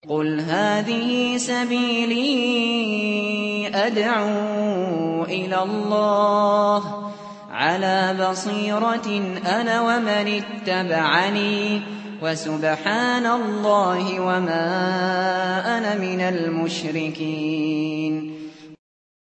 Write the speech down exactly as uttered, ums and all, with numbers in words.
قُلْ هَٰذِهِ سَبِيلِي أَدْعُو إِلَى اللَّهِ ۚ عَلَىٰ بَصِيرَةٍ أَنَا وَمَنِ اتَّبَعَنِي ۖ وَسُبْحَانَ اللَّهِ وَمَا أَنَا مِنَ الْمُشْرِكِينَ